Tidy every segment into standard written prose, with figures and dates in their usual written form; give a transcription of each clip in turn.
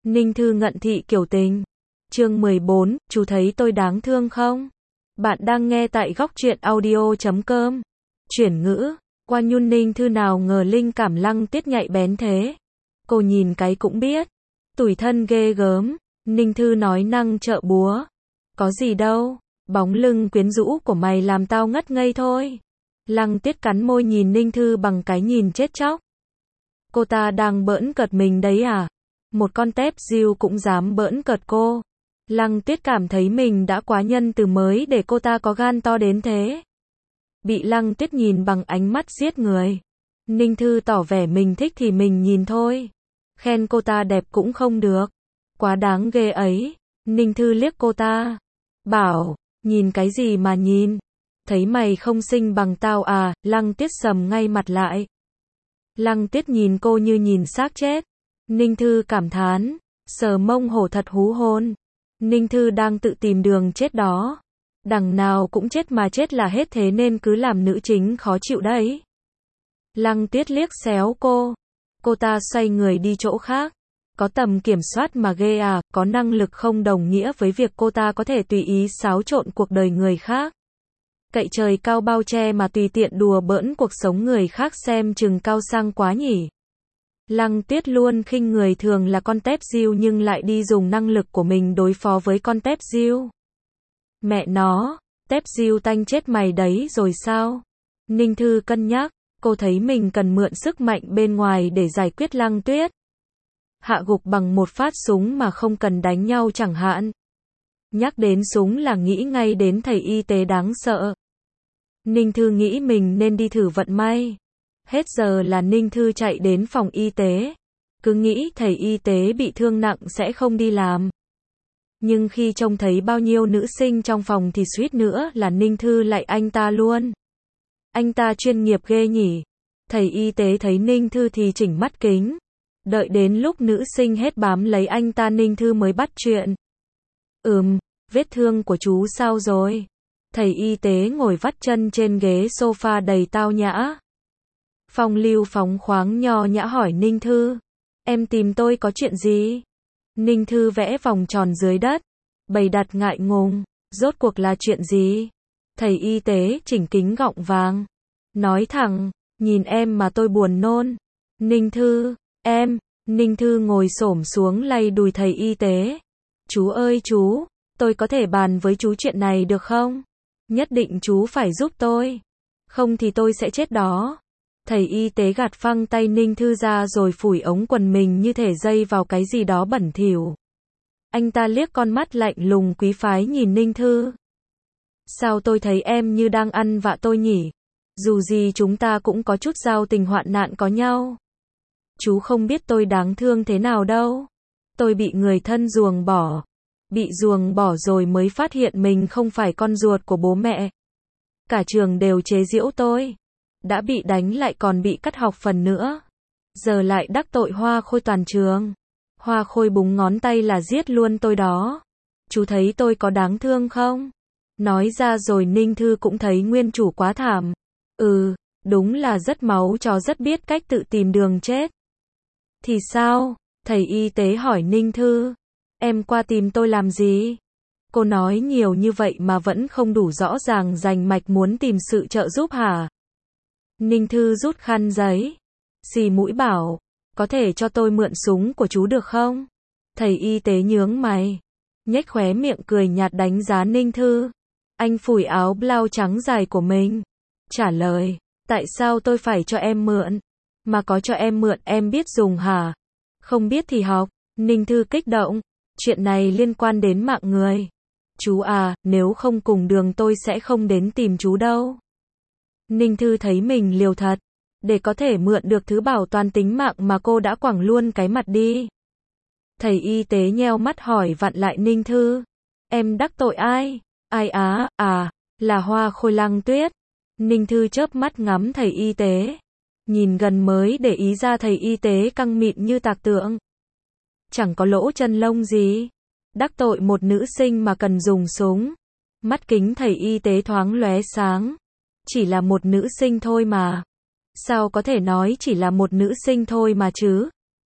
Ninh Thư ngận thị kiểu tình. Chương 14, chú thấy tôi đáng thương không? Bạn đang nghe tại góc truyện audio.com. Chuyển ngữ, qua nhun Ninh Thư nào ngờ linh cảm Lăng Tuyết nhạy bén thế. Cô nhìn cái cũng biết. Tủi thân ghê gớm. Ninh Thư nói năng trợ búa. Có gì đâu, bóng lưng quyến rũ của mày làm tao ngất ngây thôi. Lăng Tuyết cắn môi nhìn Ninh Thư bằng cái nhìn chết chóc. Cô ta đang bỡn cợt mình đấy à? Một con tép diêu cũng dám bỡn cợt cô. Lăng Tuyết cảm thấy mình đã quá nhân từ mới để cô ta có gan to đến thế. Bị Lăng Tuyết nhìn bằng ánh mắt giết người. Ninh Thư tỏ vẻ mình thích thì mình nhìn thôi. Khen cô ta đẹp cũng không được. Quá đáng ghê ấy. Ninh Thư liếc cô ta. Bảo, nhìn cái gì mà nhìn? Thấy mày không xinh bằng tao à? Lăng Tuyết sầm ngay mặt lại. Lăng Tuyết nhìn cô như nhìn xác chết. Ninh Thư cảm thán. Sờ mông hổ thật hú hồn. Ninh Thư đang tự tìm đường chết đó. Đằng nào cũng chết mà chết là hết thế nên cứ làm nữ chính khó chịu đấy. Lăng Tuyết liếc xéo cô. Cô ta xoay người đi chỗ khác. Có tầm kiểm soát mà ghê à, có năng lực không đồng nghĩa với việc cô ta có thể tùy ý xáo trộn cuộc đời người khác. Cậy trời cao bao che mà tùy tiện đùa bỡn cuộc sống người khác xem chừng cao sang quá nhỉ. Lăng Tuyết luôn khinh người thường là con tép diêu nhưng lại đi dùng năng lực của mình đối phó với con tép diêu. Mẹ nó, tép diêu tanh chết mày đấy rồi sao? Ninh Thư cân nhắc, cô thấy mình cần mượn sức mạnh bên ngoài để giải quyết Lăng Tuyết. Hạ gục bằng một phát súng mà không cần đánh nhau chẳng hạn. Nhắc đến súng là nghĩ ngay đến thầy y tế đáng sợ. Ninh Thư nghĩ mình nên đi thử vận may. Hết giờ là Ninh Thư chạy đến phòng y tế. Cứ nghĩ thầy y tế bị thương nặng sẽ không đi làm. Nhưng khi trông thấy bao nhiêu nữ sinh trong phòng thì suýt nữa là Ninh Thư lại anh ta luôn. Anh ta chuyên nghiệp ghê nhỉ. Thầy y tế thấy Ninh Thư thì chỉnh mắt kính. Đợi đến lúc nữ sinh hết bám lấy anh ta Ninh Thư mới bắt chuyện. Vết thương của chú sao rồi? Thầy y tế ngồi vắt chân trên ghế sofa đầy tao nhã. Phong lưu phóng khoáng nho nhã hỏi Ninh Thư. Em tìm tôi có chuyện gì? Ninh Thư vẽ vòng tròn dưới đất. Bày đặt ngại ngùng. Rốt cuộc là chuyện gì? Thầy y tế chỉnh kính gọng vàng. Nói thẳng, nhìn em mà tôi buồn nôn. Ninh Thư, em. Ninh Thư ngồi xổm xuống lay đùi thầy y tế. Chú ơi chú, tôi có thể bàn với chú chuyện này được không? Nhất định chú phải giúp tôi. Không thì tôi sẽ chết đó. Thầy y tế gạt phăng tay Ninh Thư ra rồi phủi ống quần mình như thể dây vào cái gì đó bẩn thỉu. Anh ta liếc con mắt lạnh lùng quý phái nhìn Ninh Thư. Sao tôi thấy em như đang ăn vạ tôi nhỉ? Dù gì chúng ta cũng có chút giao tình hoạn nạn có nhau. Chú không biết tôi đáng thương thế nào đâu. Tôi bị người thân ruồng bỏ. Bị ruồng bỏ rồi mới phát hiện mình không phải con ruột của bố mẹ. Cả trường đều chế giễu tôi. Đã bị đánh lại còn bị cắt học phần nữa. Giờ lại đắc tội Hoa Khôi toàn trường. Hoa Khôi búng ngón tay là giết luôn tôi đó. Chú thấy tôi có đáng thương không? Nói ra rồi Ninh Thư cũng thấy nguyên chủ quá thảm. Đúng là rất máu chó rất biết cách tự tìm đường chết. Thì sao? Thầy y tế hỏi Ninh Thư. Em qua tìm tôi làm gì? Cô nói nhiều như vậy mà vẫn không đủ rõ ràng rành mạch muốn tìm sự trợ giúp hả? Ninh Thư rút khăn giấy. Xì mũi bảo. Có thể cho tôi mượn súng của chú được không? Thầy y tế nhướng mày. Nhếch khóe miệng cười nhạt đánh giá Ninh Thư. Anh phủi áo blau trắng dài của mình. Trả lời. Tại sao tôi phải cho em mượn? Mà có cho em mượn em biết dùng hả? Không biết thì học. Ninh Thư kích động. Chuyện này liên quan đến mạng người. Chú à, nếu không cùng đường tôi sẽ không đến tìm chú đâu. Ninh Thư thấy mình liều thật. Để có thể mượn được thứ bảo toàn tính mạng mà cô đã quẳng luôn cái mặt đi. Thầy y tế nheo mắt hỏi vặn lại Ninh Thư. Em đắc tội ai? Ai á, là Hoa Khôi Lăng Tuyết. Ninh Thư chớp mắt ngắm thầy y tế. Nhìn gần mới để ý ra thầy y tế căng mịn như tạc tượng. Chẳng có lỗ chân lông gì. Đắc tội một nữ sinh mà cần dùng súng. Mắt kính thầy y tế thoáng lóe sáng. Chỉ là một nữ sinh thôi mà. Sao có thể nói chỉ là một nữ sinh thôi mà chứ?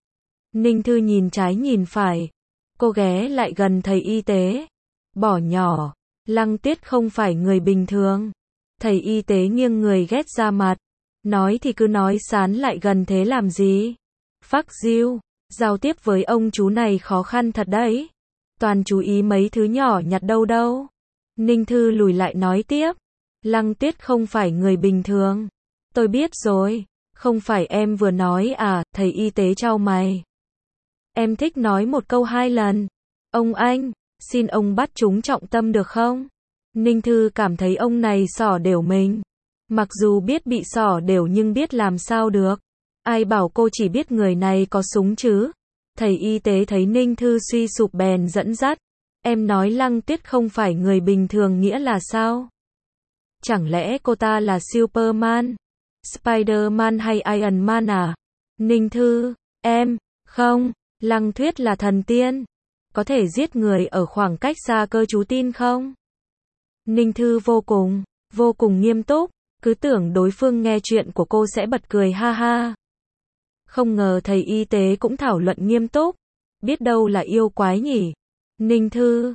Ninh Thư nhìn trái nhìn phải. Cô ghé lại gần thầy y tế. Bỏ nhỏ. Lăng Tuyết không phải người bình thường. Thầy y tế nghiêng người ghét ra mặt. Nói thì cứ nói sán lại gần thế làm gì? Phắc diêu. Giao tiếp với ông chú này khó khăn thật đấy. Toàn chú ý mấy thứ nhỏ nhặt đâu đâu. Ninh Thư lùi lại nói tiếp. Lăng Tuyết không phải người bình thường. Tôi biết rồi. Không phải em vừa nói à, thầy y tế chau mày. Em thích nói một câu 2 lần. Ông anh, xin ông bắt chúng trọng tâm được không? Ninh Thư cảm thấy ông này xỏ đều mình. Mặc dù biết bị xỏ đều nhưng biết làm sao được. Ai bảo cô chỉ biết người này có súng chứ? Thầy y tế thấy Ninh Thư suy sụp bèn dẫn dắt. Em nói Lăng Tuyết không phải người bình thường nghĩa là sao? Chẳng lẽ cô ta là Superman, Spiderman hay Iron Man à? Ninh Thư, em, không, Lăng Tuyết là thần tiên. Có thể giết người ở khoảng cách xa cơ chú tin không? Ninh Thư vô cùng nghiêm túc. Cứ tưởng đối phương nghe chuyện của cô sẽ bật cười ha ha. Không ngờ thầy y tế cũng thảo luận nghiêm túc. Biết đâu là yêu quái nhỉ? Ninh Thư,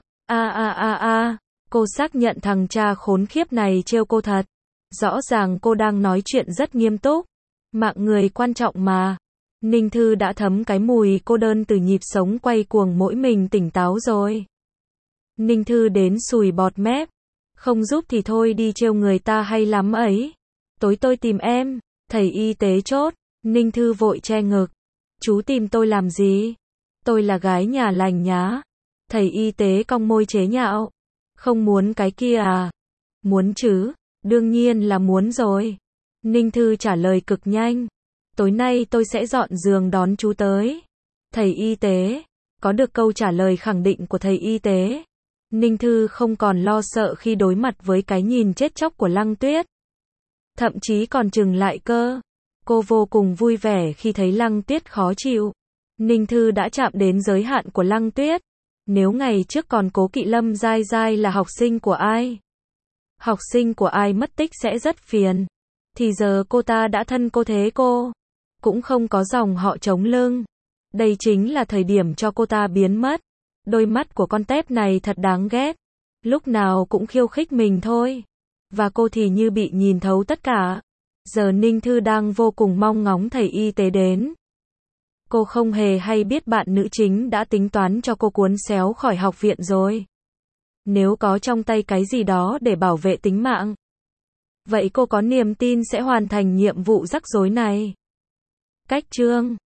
cô xác nhận thằng cha khốn khiếp này trêu cô thật. Rõ ràng cô đang nói chuyện rất nghiêm túc. Mạng người quan trọng mà. Ninh Thư đã thấm cái mùi cô đơn từ nhịp sống quay cuồng mỗi mình tỉnh táo rồi. Ninh Thư đến sùi bọt mép. Không giúp thì thôi đi trêu người ta hay lắm ấy. Tối tôi tìm em. Thầy y tế chốt. Ninh Thư vội che ngực. Chú tìm tôi làm gì? Tôi là gái nhà lành nhá. Thầy y tế cong môi chế nhạo. Không muốn cái kia à? Muốn chứ. Đương nhiên là muốn rồi. Ninh Thư trả lời cực nhanh. Tối nay tôi sẽ dọn giường đón chú tới. Thầy y tế. Có được câu trả lời khẳng định của thầy y tế. Ninh Thư không còn lo sợ khi đối mặt với cái nhìn chết chóc của Lăng Tuyết. Thậm chí còn chừng lại cơ. Cô vô cùng vui vẻ khi thấy Lăng Tuyết khó chịu. Ninh Thư đã chạm đến giới hạn của Lăng Tuyết. Nếu ngày trước còn cố kỵ Lâm Giai Giai là học sinh của ai, học sinh của ai mất tích sẽ rất phiền, thì giờ cô ta đã thân cô thế cô cũng không có dòng họ chống lưng. Đây chính là thời điểm cho cô ta biến mất. Đôi mắt của con tép này thật đáng ghét. Lúc nào cũng khiêu khích mình thôi. Và cô thì như bị nhìn thấu tất cả. Giờ Ninh Thư đang vô cùng mong ngóng thầy y tế đến. Cô không hề hay biết bạn nữ chính đã tính toán cho cô cuốn xéo khỏi học viện rồi. Nếu có trong tay cái gì đó để bảo vệ tính mạng, vậy cô có niềm tin sẽ hoàn thành nhiệm vụ rắc rối này. Cách chương